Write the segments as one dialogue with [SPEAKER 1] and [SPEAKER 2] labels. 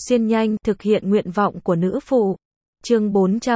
[SPEAKER 1] xuyên nhanh, thực hiện nguyện vọng của nữ phụ. Chương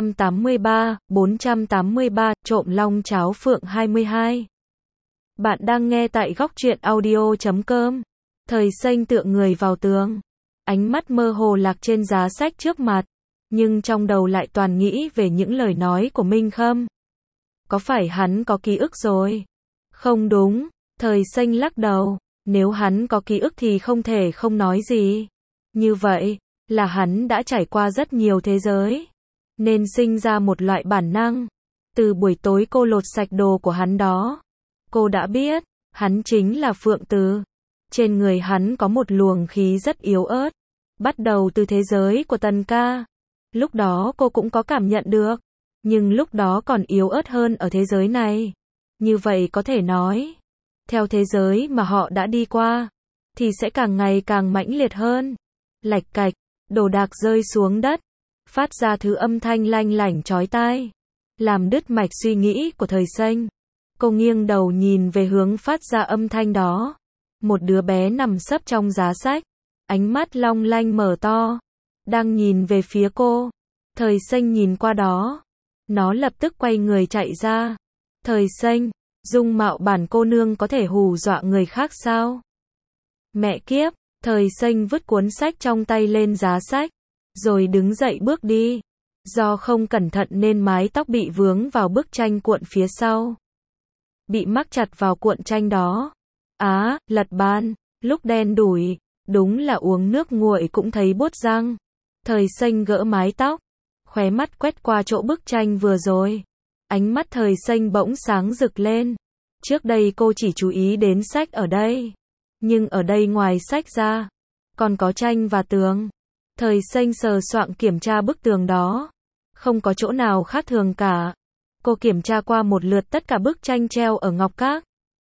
[SPEAKER 1] 483, trộm long cháo phượng 22. Bạn đang nghe tại góc truyện audio.com. Thời xanh tựa người vào tường, ánh mắt mơ hồ lạc trên giá sách trước mặt, nhưng trong đầu lại toàn nghĩ về những lời nói của Minh Khâm. Có phải hắn có ký ức rồi? Không đúng, thời xanh lắc đầu, nếu hắn có ký ức thì không thể không nói gì. Như vậy, là hắn đã trải qua rất nhiều thế giới, nên sinh ra một loại bản năng. Từ buổi tối cô lột sạch đồ của hắn đó, cô đã biết, hắn chính là Phượng Từ. Trên người hắn có một luồng khí rất yếu ớt, bắt đầu từ thế giới của Tần ca. Lúc đó cô cũng có cảm nhận được, nhưng lúc đó còn yếu ớt hơn ở thế giới này. Như vậy có thể nói, theo thế giới mà họ đã đi qua, thì sẽ càng ngày càng mãnh liệt hơn. Lạch cạch, đồ đạc rơi xuống đất, phát ra thứ âm thanh lanh lảnh chói tai, làm đứt mạch suy nghĩ của thời xanh. Cô nghiêng đầu nhìn về hướng phát ra âm thanh đó. Một đứa bé nằm sấp trong giá sách, ánh mắt long lanh mở to, đang nhìn về phía cô. Thời xanh nhìn qua đó, nó lập tức quay người chạy ra. Thời xanh, dung mạo bản cô nương có thể hù dọa người khác sao? Mẹ kiếp, thời xanh vứt cuốn sách trong tay lên giá sách, rồi đứng dậy bước đi. Do không cẩn thận nên mái tóc bị vướng vào bức tranh cuộn phía sau, bị mắc chặt vào cuộn tranh đó. Lật bàn, lúc đen đủi, đúng là uống nước nguội cũng thấy buốt răng. Thời xanh gỡ mái tóc, khóe mắt quét qua chỗ bức tranh vừa rồi. Ánh mắt thời xanh bỗng sáng rực lên. Trước đây cô chỉ chú ý đến sách ở đây, nhưng ở đây ngoài sách ra, còn có tranh và tường. Thời xanh sờ soạng kiểm tra bức tường đó, không có chỗ nào khác thường cả. Cô kiểm tra qua một lượt tất cả bức tranh treo ở ngọc các,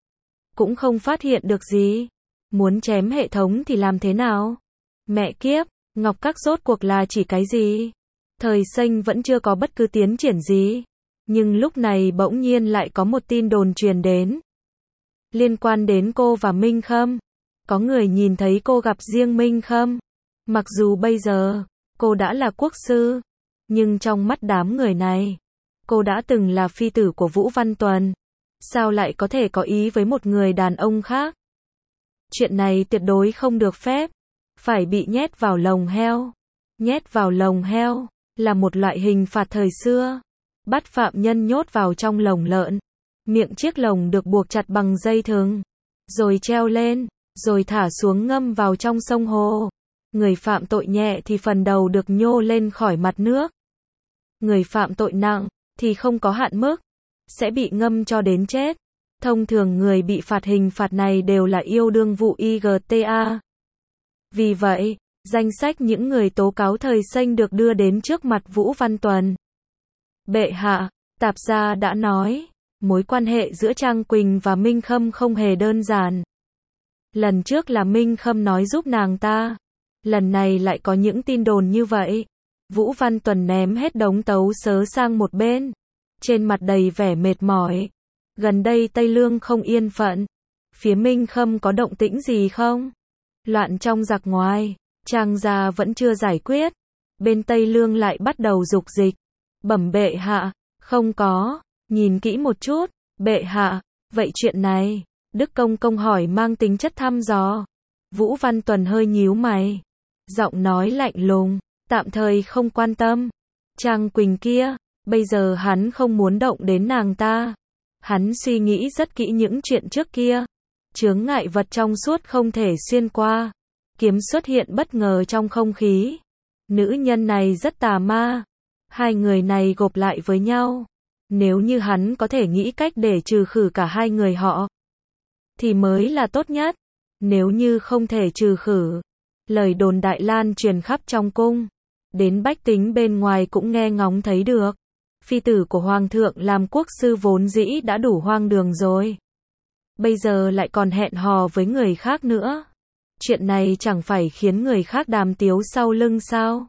[SPEAKER 1] cũng không phát hiện được gì. Muốn chém hệ thống thì làm thế nào? Mẹ kiếp, ngọc các rốt cuộc là chỉ cái gì? Thời xanh vẫn chưa có bất cứ tiến triển gì, nhưng lúc này bỗng nhiên lại có một tin đồn truyền đến, liên quan đến cô và Minh Khâm. Có người nhìn thấy cô gặp riêng Minh Khâm. Mặc dù bây giờ cô đã là quốc sư, nhưng trong mắt đám người này, cô đã từng là phi tử của Vũ Văn Tuần. Sao lại có thể có ý với một người đàn ông khác? Chuyện này tuyệt đối không được phép, phải bị nhét vào lồng heo. Nhét vào lồng heo là một loại hình phạt thời xưa, bắt phạm nhân nhốt vào trong lồng lợn. Miệng chiếc lồng được buộc chặt bằng dây thừng, rồi treo lên, rồi thả xuống ngâm vào trong sông hồ. Người phạm tội nhẹ thì phần đầu được nhô lên khỏi mặt nước. Người phạm tội nặng thì không có hạn mức, sẽ bị ngâm cho đến chết. Thông thường người bị phạt hình phạt này đều là yêu đương vụ IGTA. Vì vậy, danh sách những người tố cáo thời xanh được đưa đến trước mặt Vũ Văn Tuần. Bệ hạ, tạp gia đã nói, mối quan hệ giữa Trang Quỳnh và Minh Khâm không hề đơn giản. Lần trước là Minh Khâm nói giúp nàng ta, lần này lại có những tin đồn như vậy. Vũ Văn Tuần ném hết đống tấu sớ sang một bên, trên mặt đầy vẻ mệt mỏi. Gần đây Tây Lương không yên phận, phía Minh Khâm có động tĩnh gì không? Loạn trong giặc ngoài, Trang gia vẫn chưa giải quyết, bên Tây Lương lại bắt đầu dục dịch. Bẩm bệ hạ, không có, nhìn kỹ một chút. Bệ hạ, vậy chuyện này, Đức Công Công hỏi mang tính chất thăm dò. Vũ Văn Tuần hơi nhíu mày, giọng nói lạnh lùng, tạm thời không quan tâm. Trang Quỳnh kia, bây giờ hắn không muốn động đến nàng ta. Hắn suy nghĩ rất kỹ những chuyện trước kia. Chướng ngại vật trong suốt không thể xuyên qua. Kiếm xuất hiện bất ngờ trong không khí. Nữ nhân này rất tà ma. Hai người này gộp lại với nhau, nếu như hắn có thể nghĩ cách để trừ khử cả hai người họ, thì mới là tốt nhất. Nếu như không thể trừ khử, lời đồn đại lan truyền khắp trong cung, đến bách tính bên ngoài cũng nghe ngóng thấy được. Phi tử của Hoàng thượng làm quốc sư vốn dĩ đã đủ hoang đường rồi, bây giờ lại còn hẹn hò với người khác nữa. Chuyện này chẳng phải khiến người khác đàm tiếu sau lưng sao?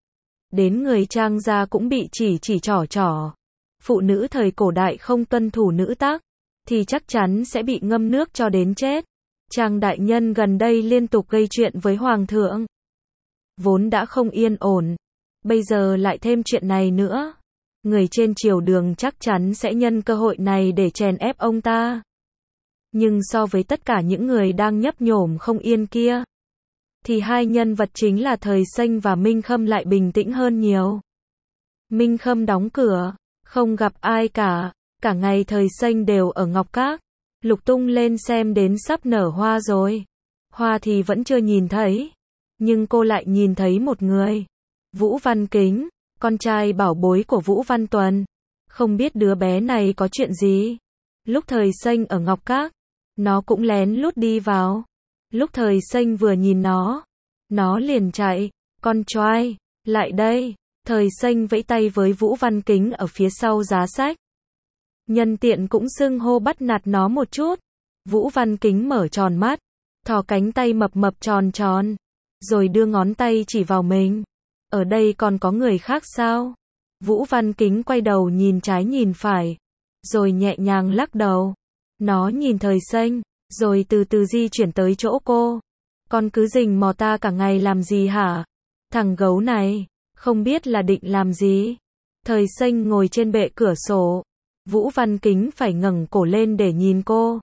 [SPEAKER 1] Đến người Trang gia cũng bị chỉ trỏ. Phụ nữ thời cổ đại không tuân thủ nữ tắc, thì chắc chắn sẽ bị ngâm nước cho đến chết. Trang đại nhân gần đây liên tục gây chuyện với Hoàng thượng. vốn đã không yên ổn, bây giờ lại thêm chuyện này nữa. Người trên triều đường chắc chắn sẽ nhân cơ hội này để chèn ép ông ta. Nhưng so với tất cả những người đang nhấp nhổm không yên kia, thì hai nhân vật chính là Thời Xanh và Minh Khâm lại bình tĩnh hơn nhiều. Minh Khâm đóng cửa, không gặp ai cả ngày Thời Xanh đều ở Ngọc Các, lục tung lên xem đến sắp nở hoa rồi. Hoa thì vẫn chưa nhìn thấy, nhưng cô lại nhìn thấy một người. Vũ Văn Kính, con trai bảo bối của Vũ Văn Tuần. Không biết đứa bé này có chuyện gì. Lúc Thời Xanh ở Ngọc Các, nó cũng lén lút đi vào. Lúc Thời Xanh vừa nhìn nó liền chạy. Con trai, lại đây. Thời Xanh vẫy tay với Vũ Văn Kính ở phía sau giá sách. Nhân tiện cũng xưng hô bắt nạt nó một chút. Vũ Văn Kính mở tròn mắt, thò cánh tay mập mập tròn tròn, rồi đưa ngón tay chỉ vào mình. Ở đây còn có người khác sao? Vũ Văn Kính quay đầu nhìn trái nhìn phải, rồi nhẹ nhàng lắc đầu. Nó nhìn Thời Xanh, rồi từ từ di chuyển tới chỗ cô. Con cứ rình mò ta cả ngày làm gì hả? Thằng gấu này, không biết là định làm gì? Thời Xanh ngồi trên bệ cửa sổ. Vũ Văn Kính phải ngẩng cổ lên để nhìn cô.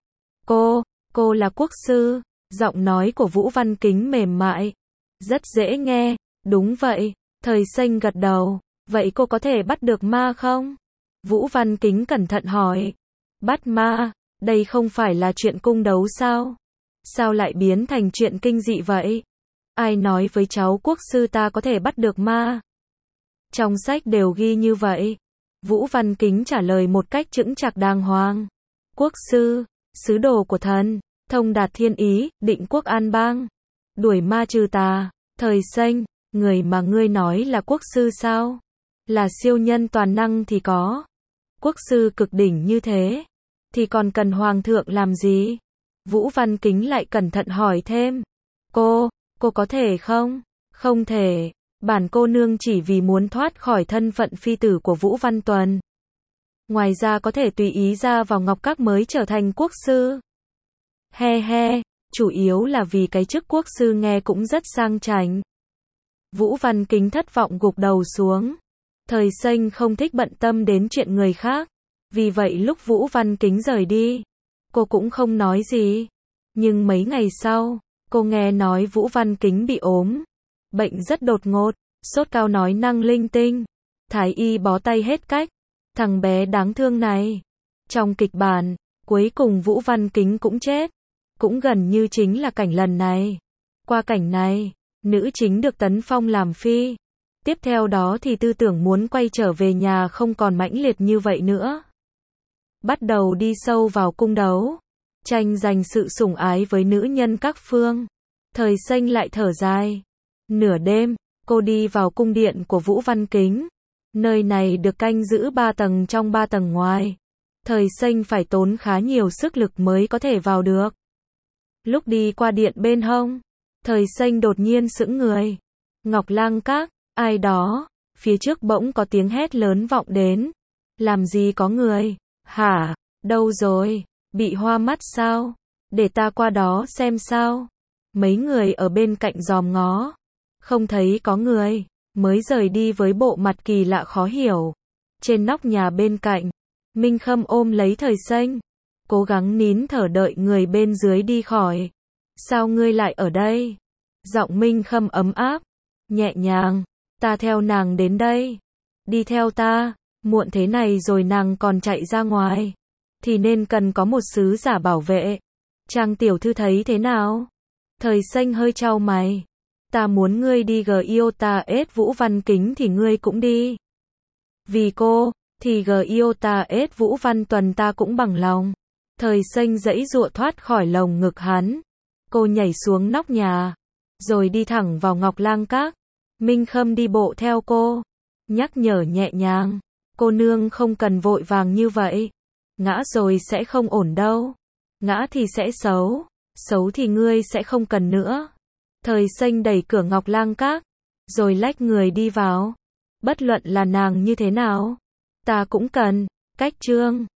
[SPEAKER 1] Cô là quốc sư. Giọng nói của Vũ Văn Kính mềm mại, rất dễ nghe. Đúng vậy. Thời Xanh gật đầu. Vậy cô có thể bắt được ma không? Vũ Văn Kính cẩn thận hỏi. Bắt ma? Đây không phải là chuyện cung đấu sao? Sao lại biến thành chuyện kinh dị vậy? Ai nói với cháu quốc sư ta có thể bắt được ma? Trong sách đều ghi như vậy. Vũ Văn Kính trả lời một cách chững chạc đàng hoàng. Quốc sư, sứ đồ của thần, thông đạt thiên ý, định quốc an bang, đuổi ma trừ tà. Thời Xanh, người mà ngươi nói là quốc sư sao? Là siêu nhân toàn năng thì có. Quốc sư cực đỉnh như thế, thì còn cần hoàng thượng làm gì? Vũ Văn Kính lại cẩn thận hỏi thêm. Cô có thể không? Không thể. Bản cô nương chỉ vì muốn thoát khỏi thân phận phi tử của Vũ Văn Tuần. Ngoài ra có thể tùy ý ra vào Ngọc Các mới trở thành quốc sư. He he, chủ yếu là vì cái chức quốc sư nghe cũng rất sang chảnh. Vũ Văn Kính thất vọng gục đầu xuống. Thời Xanh không thích bận tâm đến chuyện người khác. Vì vậy lúc Vũ Văn Kính rời đi, cô cũng không nói gì. Nhưng mấy ngày sau, cô nghe nói Vũ Văn Kính bị ốm. Bệnh rất đột ngột, sốt cao nói năng linh tinh. Thái y bó tay hết cách. Thằng bé đáng thương này. Trong kịch bản, cuối cùng Vũ Văn Kính cũng chết. Cũng gần như chính là cảnh lần này. Qua cảnh này, nữ chính được tấn phong làm phi. Tiếp theo đó thì tư tưởng muốn quay trở về nhà không còn mãnh liệt như vậy nữa. Bắt đầu đi sâu vào cung đấu, tranh giành sự sủng ái với nữ nhân các phương. Thời Xanh lại thở dài. Nửa đêm, cô đi vào cung điện của Vũ Văn Kính. Nơi này được canh giữ 3 tầng trong 3 tầng ngoài. Thời Xanh phải tốn khá nhiều sức lực mới có thể vào được. Lúc đi qua điện bên hông, Thời Xanh đột nhiên sững người. Ngọc Lang Các, ai đó? Phía trước bỗng có tiếng hét lớn vọng đến. Làm gì có người? Hả? Đâu rồi? Bị hoa mắt sao? Để ta qua đó xem sao. Mấy người ở bên cạnh giòm ngó. Không thấy có người, mới rời đi với bộ mặt kỳ lạ khó hiểu. Trên nóc nhà bên cạnh, Minh Khâm ôm lấy Thời Xanh, cố gắng nín thở đợi người bên dưới đi khỏi. Sao ngươi lại ở đây? Giọng Minh Khâm ấm áp, nhẹ nhàng. Ta theo nàng đến đây. Đi theo ta. Muộn thế này rồi nàng còn chạy ra ngoài, thì nên cần có một sứ giả bảo vệ. Trang tiểu thư thấy thế nào? Thời Xanh hơi chau mày. Ta muốn ngươi đi Giota-S Vũ Văn Kính thì ngươi cũng đi. Vì cô, thì Giota-S Vũ Văn Tuần ta cũng bằng lòng. Thời Xanh giãy giụa thoát khỏi lồng ngực hắn. Cô nhảy xuống nóc nhà, rồi đi thẳng vào Ngọc Lang Các. Minh Khâm đi bộ theo cô, nhắc nhở nhẹ nhàng. Cô nương không cần vội vàng như vậy. Ngã rồi sẽ không ổn đâu. Ngã thì sẽ xấu. Xấu thì ngươi sẽ không cần nữa. Thời Xanh đẩy cửa Ngọc Lang Các, rồi lách người đi vào. Bất luận là nàng như thế nào, ta cũng cần. Cách chương